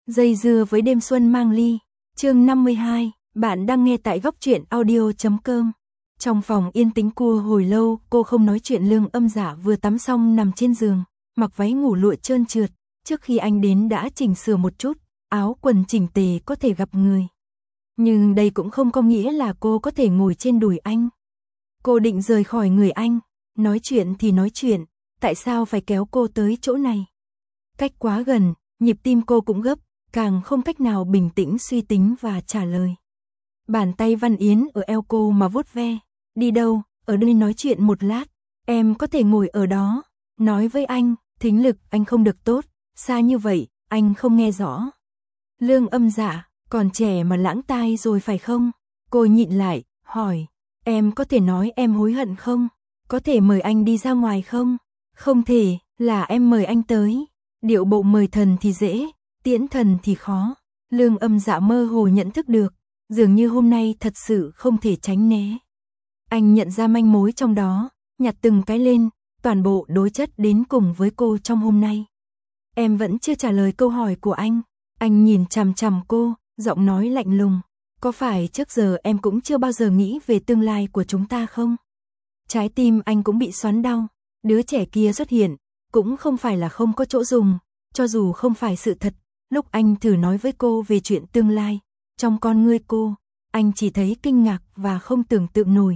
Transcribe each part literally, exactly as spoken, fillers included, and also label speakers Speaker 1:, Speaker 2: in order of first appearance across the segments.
Speaker 1: Dây dưa với đêm xuân mang ly. Chương năm mươi hai, bạn đang nghe tại góc truyện audio chấm com. Trong phòng yên tĩnh cua hồi lâu, cô không nói chuyện. Lương Âm Dạ vừa tắm xong nằm trên giường, mặc váy ngủ lụa trơn trượt, trước khi anh đến đã chỉnh sửa một chút, áo quần chỉnh tề có thể gặp người. Nhưng đây cũng không có nghĩa là cô có thể ngồi trên đùi anh. Cô định rời khỏi người anh, nói chuyện thì nói chuyện, tại sao phải kéo cô tới chỗ này? Cách quá gần, nhịp tim cô cũng gấp, càng không cách nào bình tĩnh suy tính và trả lời. Bàn tay Văn Yến ở eo cô mà vuốt ve. Đi đâu, ở đây nói chuyện một lát, em có thể ngồi ở đó, nói với anh, thính lực anh không được tốt, xa như vậy, anh không nghe rõ. Lương Âm Dạ, còn trẻ mà lãng tai rồi phải không? Cô nhịn lại, hỏi, em có thể nói em hối hận không? Có thể mời anh đi ra ngoài không? Không thể, là em mời anh tới. Điệu bộ mời thần thì dễ, tiễn thần thì khó. Lương Âm Dạ mơ hồ nhận thức được, dường như hôm nay thật sự không thể tránh né. Anh nhận ra manh mối trong đó, nhặt từng cái lên, toàn bộ đối chất đến cùng với cô trong hôm nay. Em vẫn chưa trả lời câu hỏi của anh. Anh nhìn chằm chằm cô, giọng nói lạnh lùng. Có phải trước giờ em cũng chưa bao giờ nghĩ về tương lai của chúng ta không? Trái tim anh cũng bị xoắn đau. Đứa trẻ kia xuất hiện, cũng không phải là không có chỗ dùng. Cho dù không phải sự thật, lúc anh thử nói với cô về chuyện tương lai, trong con ngươi cô, anh chỉ thấy kinh ngạc và không tưởng tượng nổi.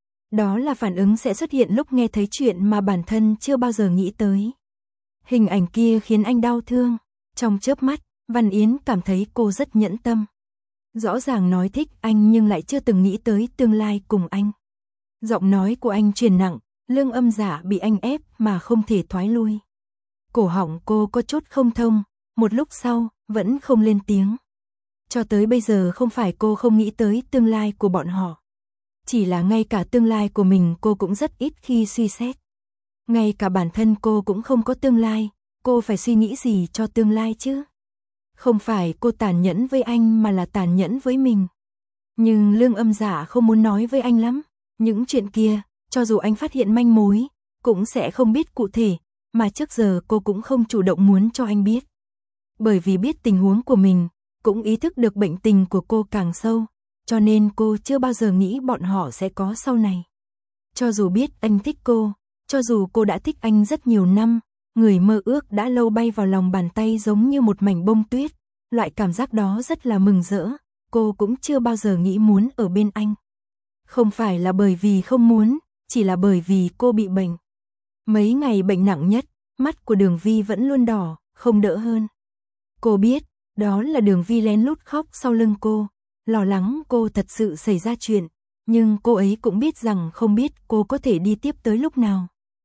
Speaker 1: Đó là phản ứng sẽ xuất hiện lúc nghe thấy chuyện mà bản thân chưa bao giờ nghĩ tới. Hình ảnh kia khiến anh đau thương. Trong chớp mắt, Văn Yến cảm thấy cô rất nhẫn tâm. Rõ ràng nói thích anh nhưng lại chưa từng nghĩ tới tương lai cùng anh. Giọng nói của anh truyền nặng, Lương Âm Dạ bị anh ép mà không thể thoái lui. Cổ họng cô có chút không thông, một lúc sau, vẫn không lên tiếng. Cho tới bây giờ không phải cô không nghĩ tới tương lai của bọn họ. Chỉ là ngay cả tương lai của mình cô cũng rất ít khi suy xét. Ngay cả bản thân cô cũng không có tương lai, cô phải suy nghĩ gì cho tương lai chứ? Không phải cô tàn nhẫn với anh mà là tàn nhẫn với mình. Nhưng Lương Âm Dạ không muốn nói với anh lắm. Những chuyện kia, cho dù anh phát hiện manh mối, cũng sẽ không biết cụ thể, mà trước giờ cô cũng không chủ động muốn cho anh biết. Bởi vì biết tình huống của mình, cũng ý thức được bệnh tình của cô càng sâu, cho nên cô chưa bao giờ nghĩ bọn họ sẽ có sau này. Cho dù biết anh thích cô, cho dù cô đã thích anh rất nhiều năm, người mơ ước đã lâu bay vào lòng bàn tay giống như một mảnh bông tuyết, loại cảm giác đó rất là mừng rỡ, cô cũng chưa bao giờ nghĩ muốn ở bên anh. Không phải là bởi vì không muốn, chỉ là bởi vì cô bị bệnh. Mấy ngày bệnh nặng nhất, mắt của Đường Vi vẫn luôn đỏ, không đỡ hơn. Cô biết, đó là Đường Vi lén lút khóc sau lưng cô, lo lắng cô thật sự xảy ra chuyện, nhưng cô ấy cũng biết rằng không biết cô có thể đi tiếp tới lúc nào.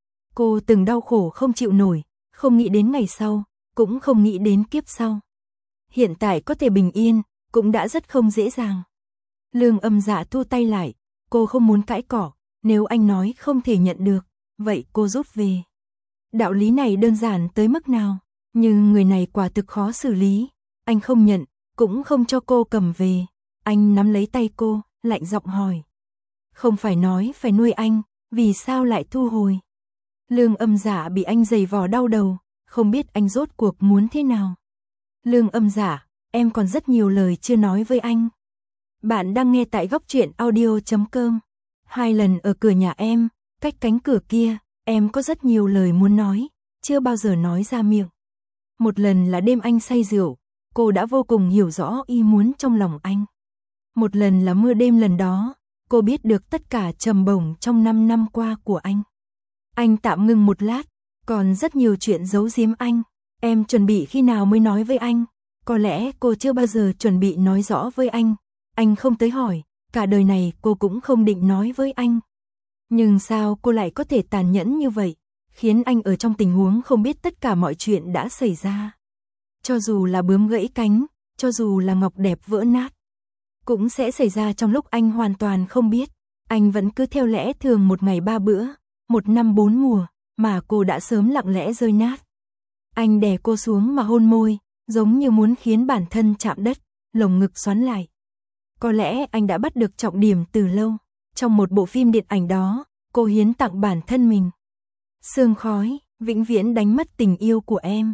Speaker 1: Cô từng đau khổ không chịu nổi, không nghĩ đến ngày sau, cũng không nghĩ đến kiếp sau. Hiện tại có thể bình yên, cũng đã rất không dễ dàng. Lương Âm Dạ thu tay lại, cô không muốn cãi cỏ, nếu anh nói không thể nhận được, vậy cô rút về. Đạo lý này đơn giản tới mức nào, nhưng người này quả thực khó xử lý. Anh không nhận, cũng không cho cô cầm về. Anh nắm lấy tay cô, lạnh giọng hỏi. Không phải nói phải nuôi anh, vì sao lại thu hồi? Lương Âm Dạ bị anh giày vò đau đầu, không biết anh rốt cuộc muốn thế nào. Lương Âm Dạ, em còn rất nhiều lời chưa nói với anh. Bạn đang nghe tại góc truyện audio chấm com. Hai lần ở cửa nhà em, cách cánh cửa kia, em có rất nhiều lời muốn nói, chưa bao giờ nói ra miệng. Một lần là đêm anh say rượu, cô đã vô cùng hiểu rõ ý muốn trong lòng anh. Một lần là mưa đêm lần đó, cô biết được tất cả trầm bổng trong năm năm qua của anh. Anh tạm ngừng một lát, còn rất nhiều chuyện giấu giếm anh. Em chuẩn bị khi nào mới nói với anh? Có lẽ cô chưa bao giờ chuẩn bị nói rõ với anh. Anh không tới hỏi, cả đời này cô cũng không định nói với anh. Nhưng sao cô lại có thể tàn nhẫn như vậy, khiến anh ở trong tình huống không biết tất cả mọi chuyện đã xảy ra. Cho dù là bướm gãy cánh, cho dù là ngọc đẹp vỡ nát, cũng sẽ xảy ra trong lúc anh hoàn toàn không biết. Anh vẫn cứ theo lẽ thường một ngày ba bữa, một năm bốn mùa, mà cô đã sớm lặng lẽ rơi nát. Anh đè cô xuống mà hôn môi, giống như muốn khiến bản thân chạm đất, lồng ngực xoắn lại. Có lẽ anh đã bắt được trọng điểm từ lâu. Trong một bộ phim điện ảnh đó, cô hiến tặng bản thân mình. Sương khói, vĩnh viễn đánh mất tình yêu của em.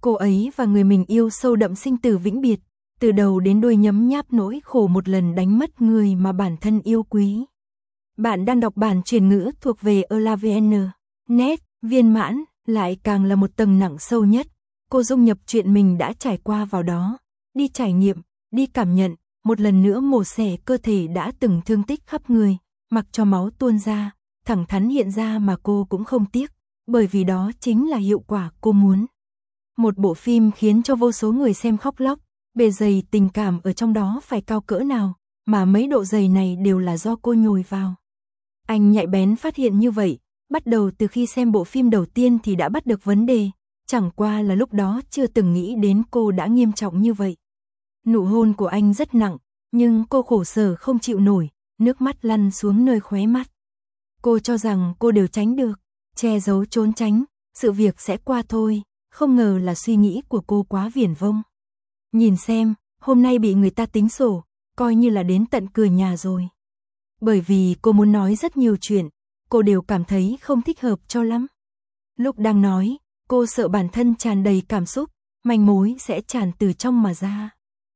Speaker 1: Cô ấy và người mình yêu sâu đậm sinh tử vĩnh biệt, từ đầu đến đuôi nhấm nháp nỗi khổ một lần đánh mất người mà bản thân yêu quý. Bạn đang đọc bản chuyển ngữ thuộc về elavn. Net, viên mãn, lại càng là một tầng nặng sâu nhất. Cô dung nhập chuyện mình đã trải qua vào đó, đi trải nghiệm, đi cảm nhận, một lần nữa mổ xẻ cơ thể đã từng thương tích khắp người, mặc cho máu tuôn ra, thẳng thắn hiện ra mà cô cũng không tiếc, bởi vì đó chính là hiệu quả cô muốn. Một bộ phim khiến cho vô số người xem khóc lóc, bề dày tình cảm ở trong đó phải cao cỡ nào, mà mấy độ dày này đều là do cô nhồi vào. Anh nhạy bén phát hiện như vậy, bắt đầu từ khi xem bộ phim đầu tiên thì đã bắt được vấn đề, chẳng qua là lúc đó chưa từng nghĩ đến cô đã nghiêm trọng như vậy. Nụ hôn của anh rất nặng, nhưng cô khổ sở không chịu nổi, nước mắt lăn xuống nơi khóe mắt. Cô cho rằng cô đều tránh được, che giấu trốn tránh, sự việc sẽ qua thôi, không ngờ là suy nghĩ của cô quá viển vông. Nhìn xem, hôm nay bị người ta tính sổ, coi như là đến tận cửa nhà rồi. Bởi vì cô muốn nói rất nhiều chuyện, cô đều cảm thấy không thích hợp cho lắm. Lúc đang nói, cô sợ bản thân tràn đầy cảm xúc, manh mối sẽ tràn từ trong mà ra.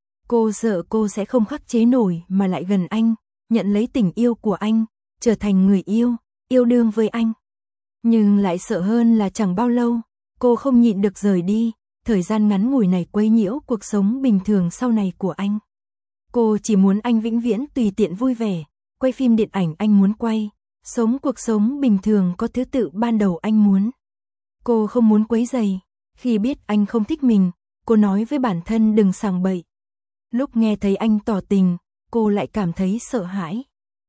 Speaker 1: Cô sợ cô sẽ không khắc chế nổi mà lại gần anh, nhận lấy tình yêu của anh, trở thành người yêu, yêu đương với anh. Nhưng lại sợ hơn là chẳng bao lâu, cô không nhịn được rời đi, thời gian ngắn ngủi này quấy nhiễu cuộc sống bình thường sau này của anh. Cô chỉ muốn anh vĩnh viễn tùy tiện vui vẻ, quay phim điện ảnh anh muốn quay, sống cuộc sống bình thường có thứ tự ban đầu anh muốn. Cô không muốn quấy rầy, khi biết anh không thích mình, cô nói với bản thân đừng sằng bậy. Lúc nghe thấy anh tỏ tình, cô lại cảm thấy sợ hãi.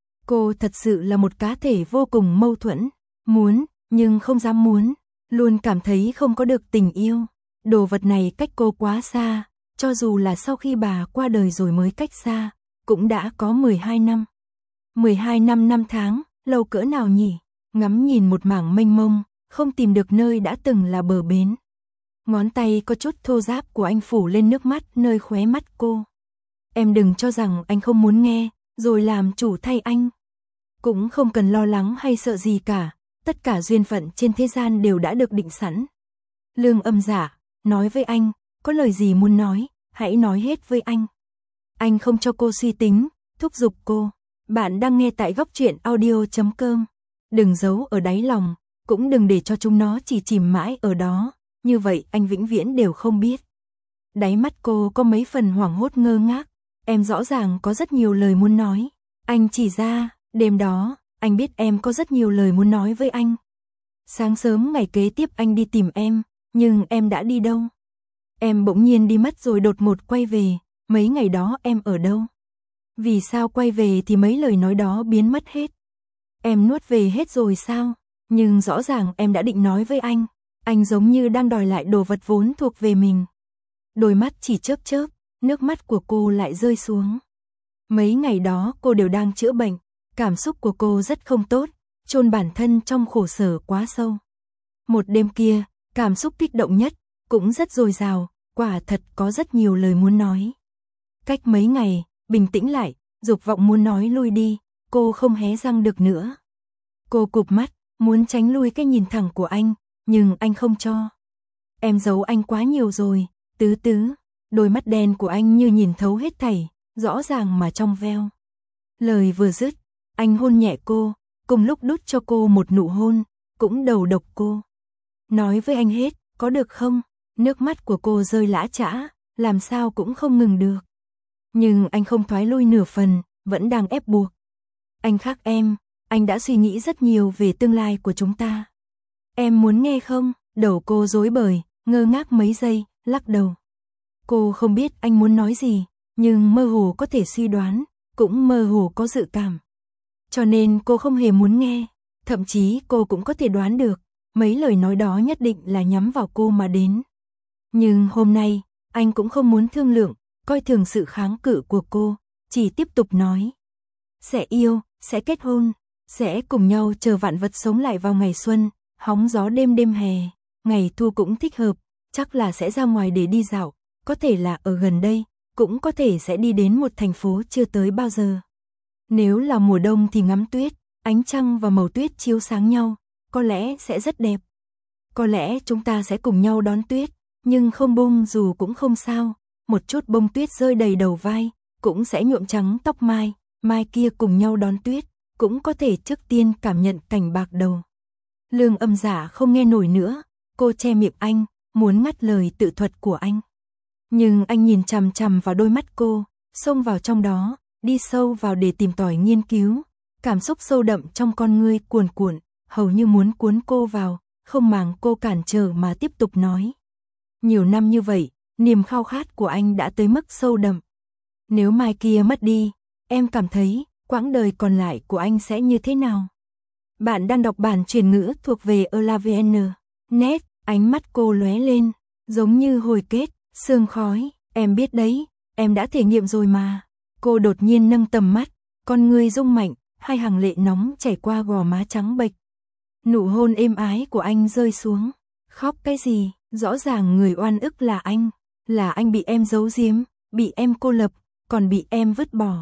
Speaker 1: Cô thật sự là một cá thể vô cùng mâu thuẫn, muốn, nhưng không dám muốn, luôn cảm thấy không có được tình yêu. Đồ vật này cách cô quá xa, cho dù là sau khi bà qua đời rồi mới cách xa, cũng đã có mười hai năm. mười hai năm năm tháng, lâu cỡ nào nhỉ? Ngắm nhìn một mảng mênh mông, không tìm được nơi đã từng là bờ bến. Ngón tay có chút thô ráp của anh phủ lên nước mắt nơi khóe mắt cô. Em đừng cho rằng anh không muốn nghe, rồi làm chủ thay anh. Cũng không cần lo lắng hay sợ gì cả, tất cả duyên phận trên thế gian đều đã được định sẵn. Lương Âm Dạ, nói với anh, có lời gì muốn nói, hãy nói hết với anh. Anh không cho cô suy tính, thúc giục cô. Bạn đang nghe tại góc truyện audio chấm com. Đừng giấu ở đáy lòng, cũng đừng để cho chúng nó chỉ chìm mãi ở đó, như vậy anh vĩnh viễn đều không biết. Đáy mắt cô có mấy phần hoảng hốt ngơ ngác, em rõ ràng có rất nhiều lời muốn nói. Anh chỉ ra, đêm đó, anh biết em có rất nhiều lời muốn nói với anh. Sáng sớm ngày kế tiếp anh đi tìm em, nhưng em đã đi đâu? Em bỗng nhiên đi mất rồi đột ngột quay về, mấy ngày đó em ở đâu? Vì sao quay về thì mấy lời nói đó biến mất hết? Em nuốt về hết rồi sao? Nhưng rõ ràng em đã định nói với anh, anh giống như đang đòi lại đồ vật vốn thuộc về mình. Đôi mắt chỉ chớp chớp, nước mắt của cô lại rơi xuống. Mấy ngày đó cô đều đang chữa bệnh, cảm xúc của cô rất không tốt, chôn bản thân trong khổ sở quá sâu. Một đêm kia, cảm xúc kích động nhất, cũng rất dồi dào, quả thật có rất nhiều lời muốn nói. Cách mấy ngày, bình tĩnh lại, dục vọng muốn nói lui đi, cô không hé răng được nữa. Cô cụp mắt, muốn tránh lui cái nhìn thẳng của anh, nhưng anh không cho. Em giấu anh quá nhiều rồi, Tứ Tứ. Đôi mắt đen của anh như nhìn thấu hết thảy, rõ ràng mà trong veo. Lời vừa dứt, anh hôn nhẹ cô, cùng lúc đút cho cô một nụ hôn, cũng đầu độc cô. Nói với anh hết, có được không? Nước mắt của cô rơi lã chã, làm sao cũng không ngừng được. Nhưng anh không thoái lui nửa phần, vẫn đang ép buộc. Anh khác em, anh đã suy nghĩ rất nhiều về tương lai của chúng ta. Em muốn nghe không? Đầu cô rối bời, ngơ ngác mấy giây, lắc đầu. Cô không biết anh muốn nói gì, nhưng mơ hồ có thể suy đoán, cũng mơ hồ có dự cảm. Cho nên cô không hề muốn nghe, thậm chí cô cũng có thể đoán được, mấy lời nói đó nhất định là nhắm vào cô mà đến. Nhưng hôm nay, anh cũng không muốn thương lượng, coi thường sự kháng cự của cô, chỉ tiếp tục nói. Sẽ yêu, sẽ kết hôn, sẽ cùng nhau chờ vạn vật sống lại vào ngày xuân, hóng gió đêm đêm hè, ngày thu cũng thích hợp, chắc là sẽ ra ngoài để đi dạo, có thể là ở gần đây, cũng có thể sẽ đi đến một thành phố chưa tới bao giờ. Nếu là mùa đông thì ngắm tuyết, ánh trăng và màu tuyết chiếu sáng nhau, có lẽ sẽ rất đẹp. Có lẽ chúng ta sẽ cùng nhau đón tuyết, nhưng không bung dù cũng không sao, một chút bông tuyết rơi đầy đầu vai, cũng sẽ nhuộm trắng tóc Mai, Mai kia cùng nhau đón tuyết, cũng có thể trước tiên cảm nhận cảnh bạc đầu. Lương Âm Dạ không nghe nổi nữa, cô che miệng anh, muốn ngắt lời tự thuật của anh. Nhưng anh nhìn chằm chằm vào đôi mắt cô, xông vào trong đó, đi sâu vào để tìm tòi nghiên cứu, cảm xúc sâu đậm trong con ngươi cuồn cuộn, hầu như muốn cuốn cô vào, không màng cô cản trở mà tiếp tục nói. Nhiều năm như vậy, niềm khao khát của anh đã tới mức sâu đậm. Nếu mai kia mất đi, em cảm thấy quãng đời còn lại của anh sẽ như thế nào? Bạn đang đọc bản truyền ngữ thuộc về elavn chấm net, ánh mắt cô lóe lên, giống như hồi kết, sương khói, em biết đấy, em đã thể nghiệm rồi mà. Cô đột nhiên nâng tầm mắt, con ngươi rung mạnh, hai hàng lệ nóng chảy qua gò má trắng bệch. Nụ hôn êm ái của anh rơi xuống. Khóc cái gì, rõ ràng người oan ức là anh, là anh bị em giấu giếm, bị em cô lập, còn bị em vứt bỏ.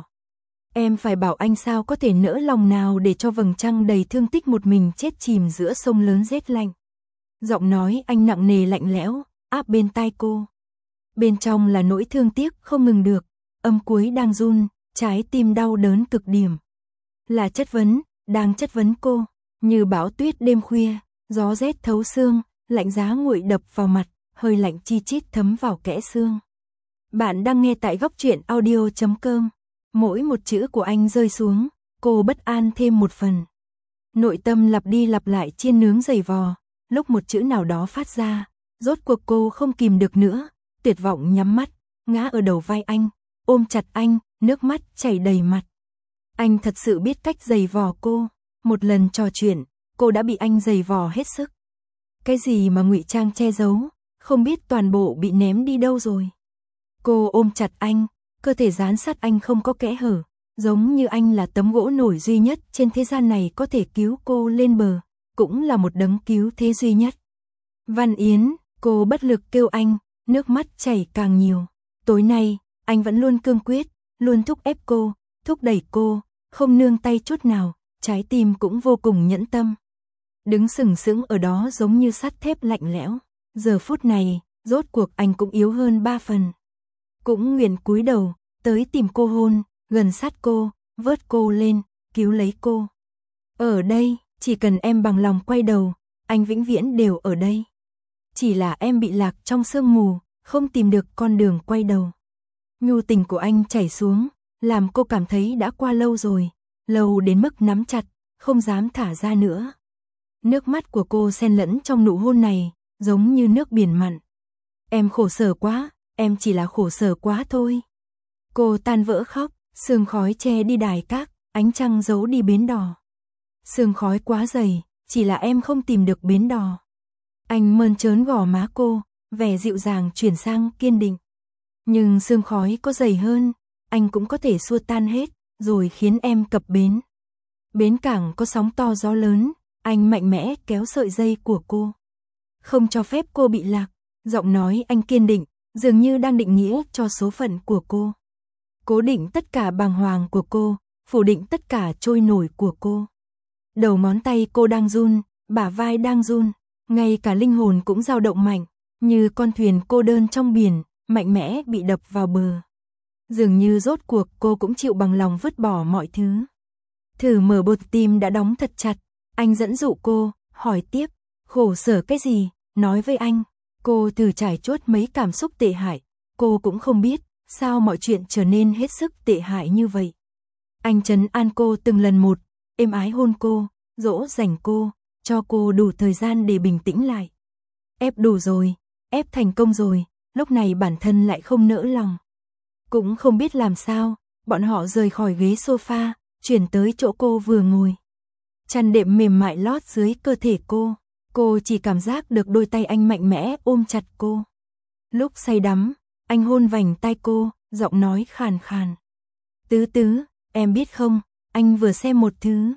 Speaker 1: Em phải bảo anh sao có thể nỡ lòng nào để cho vầng trăng đầy thương tích một mình chết chìm giữa sông lớn rét lạnh. Giọng nói anh nặng nề lạnh lẽo, áp bên tai cô. Bên trong là nỗi thương tiếc không ngừng được, âm cuối đang run, trái tim đau đớn cực điểm. Là chất vấn, đang chất vấn cô, như bão tuyết đêm khuya, gió rét thấu xương, lạnh giá nguội đập vào mặt, hơi lạnh chi chít thấm vào kẽ xương. Bạn đang nghe tại góc truyện audio chấm com. Mỗi một chữ của anh rơi xuống, cô bất an thêm một phần. Nội tâm lặp đi lặp lại chiên nướng giày vò, lúc một chữ nào đó phát ra, rốt cuộc cô không kìm được nữa, tuyệt vọng nhắm mắt, ngã ở đầu vai anh, ôm chặt anh, nước mắt chảy đầy mặt. Anh thật sự biết cách giày vò cô, một lần trò chuyện, cô đã bị anh giày vò hết sức. Cái gì mà ngụy trang che giấu, không biết toàn bộ bị ném đi đâu rồi. Cô ôm chặt anh, cơ thể dán sát anh không có kẽ hở, giống như anh là tấm gỗ nổi duy nhất trên thế gian này có thể cứu cô lên bờ, cũng là một đấng cứu thế duy nhất. Văn Yến, cô bất lực kêu anh, nước mắt chảy càng nhiều. Tối nay, anh vẫn luôn cương quyết, luôn thúc ép cô, thúc đẩy cô, không nương tay chút nào, trái tim cũng vô cùng nhẫn tâm. Đứng sừng sững ở đó giống như sắt thép lạnh lẽo. Giờ phút này, rốt cuộc anh cũng yếu hơn ba phần. Cũng nguyện cúi đầu, tới tìm cô hôn, gần sát cô, vớt cô lên, cứu lấy cô. Ở đây, chỉ cần em bằng lòng quay đầu, anh vĩnh viễn đều ở đây. Chỉ là em bị lạc trong sương mù, không tìm được con đường quay đầu. Nhu tình của anh chảy xuống, làm cô cảm thấy đã qua lâu rồi, lâu đến mức nắm chặt, không dám thả ra nữa. Nước mắt của cô xen lẫn trong nụ hôn này, giống như nước biển mặn. Em khổ sở quá, em chỉ là khổ sở quá thôi. Cô tan vỡ khóc, sương khói che đi đài cát, ánh trăng giấu đi bến đò. Sương khói quá dày, chỉ là em không tìm được bến đò. Anh mơn trớn gò má cô, vẻ dịu dàng chuyển sang kiên định. Nhưng sương khói có dày hơn, anh cũng có thể xua tan hết, rồi khiến em cập bến. Bến cảng có sóng to gió lớn, anh mạnh mẽ kéo sợi dây của cô. Không cho phép cô bị lạc, giọng nói anh kiên định, dường như đang định nghĩa cho số phận của cô. Cố định tất cả bàng hoàng của cô, phủ định tất cả trôi nổi của cô. Đầu ngón tay cô đang run, bả vai đang run, ngay cả linh hồn cũng dao động mạnh, như con thuyền cô đơn trong biển, mạnh mẽ bị đập vào bờ. Dường như rốt cuộc cô cũng chịu bằng lòng vứt bỏ mọi thứ. Thử mở bột tim đã đóng thật chặt, anh dẫn dụ cô, hỏi tiếp, khổ sở cái gì, nói với anh. Cô thử trải chuốt mấy cảm xúc tệ hại, cô cũng không biết sao mọi chuyện trở nên hết sức tệ hại như vậy. Anh trấn an cô từng lần một, êm ái hôn cô, dỗ dành cô, cho cô đủ thời gian để bình tĩnh lại. Ép đủ rồi, ép thành công rồi, lúc này bản thân lại không nỡ lòng. Cũng không biết làm sao, bọn họ rời khỏi ghế sofa, chuyển tới chỗ cô vừa ngồi. Chăn đệm mềm mại lót dưới cơ thể cô, cô chỉ cảm giác được đôi tay anh mạnh mẽ ôm chặt cô. Lúc say đắm, anh hôn vành tai cô, giọng nói khàn khàn. Tứ tứ, em biết không, anh vừa xem một thứ.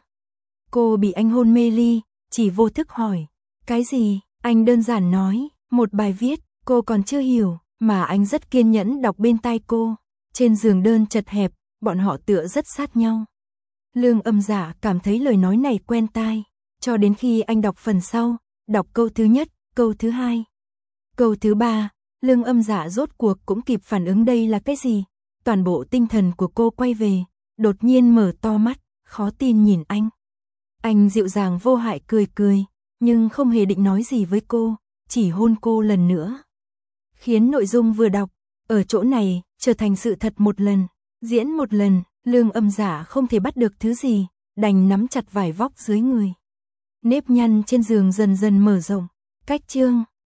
Speaker 1: Cô bị anh hôn mê ly, chỉ vô thức hỏi. Cái gì? Anh đơn giản nói, một bài viết, cô còn chưa hiểu, mà anh rất kiên nhẫn đọc bên tai cô. Trên giường đơn chật hẹp, bọn họ tựa rất sát nhau. Lương Âm Dạ cảm thấy lời nói này quen tai, cho đến khi anh đọc phần sau, đọc câu thứ nhất, câu thứ hai. Câu thứ ba, Lương Âm Dạ rốt cuộc cũng kịp phản ứng đây là cái gì. Toàn bộ tinh thần của cô quay về, đột nhiên mở to mắt, khó tin nhìn anh. Anh dịu dàng vô hại cười cười, nhưng không hề định nói gì với cô, chỉ hôn cô lần nữa. Khiến nội dung vừa đọc, ở chỗ này, trở thành sự thật một lần, diễn một lần, Lương Âm Dạ không thể bắt được thứ gì, đành nắm chặt vải vóc dưới người. Nếp nhăn trên giường dần dần mở rộng, cách chương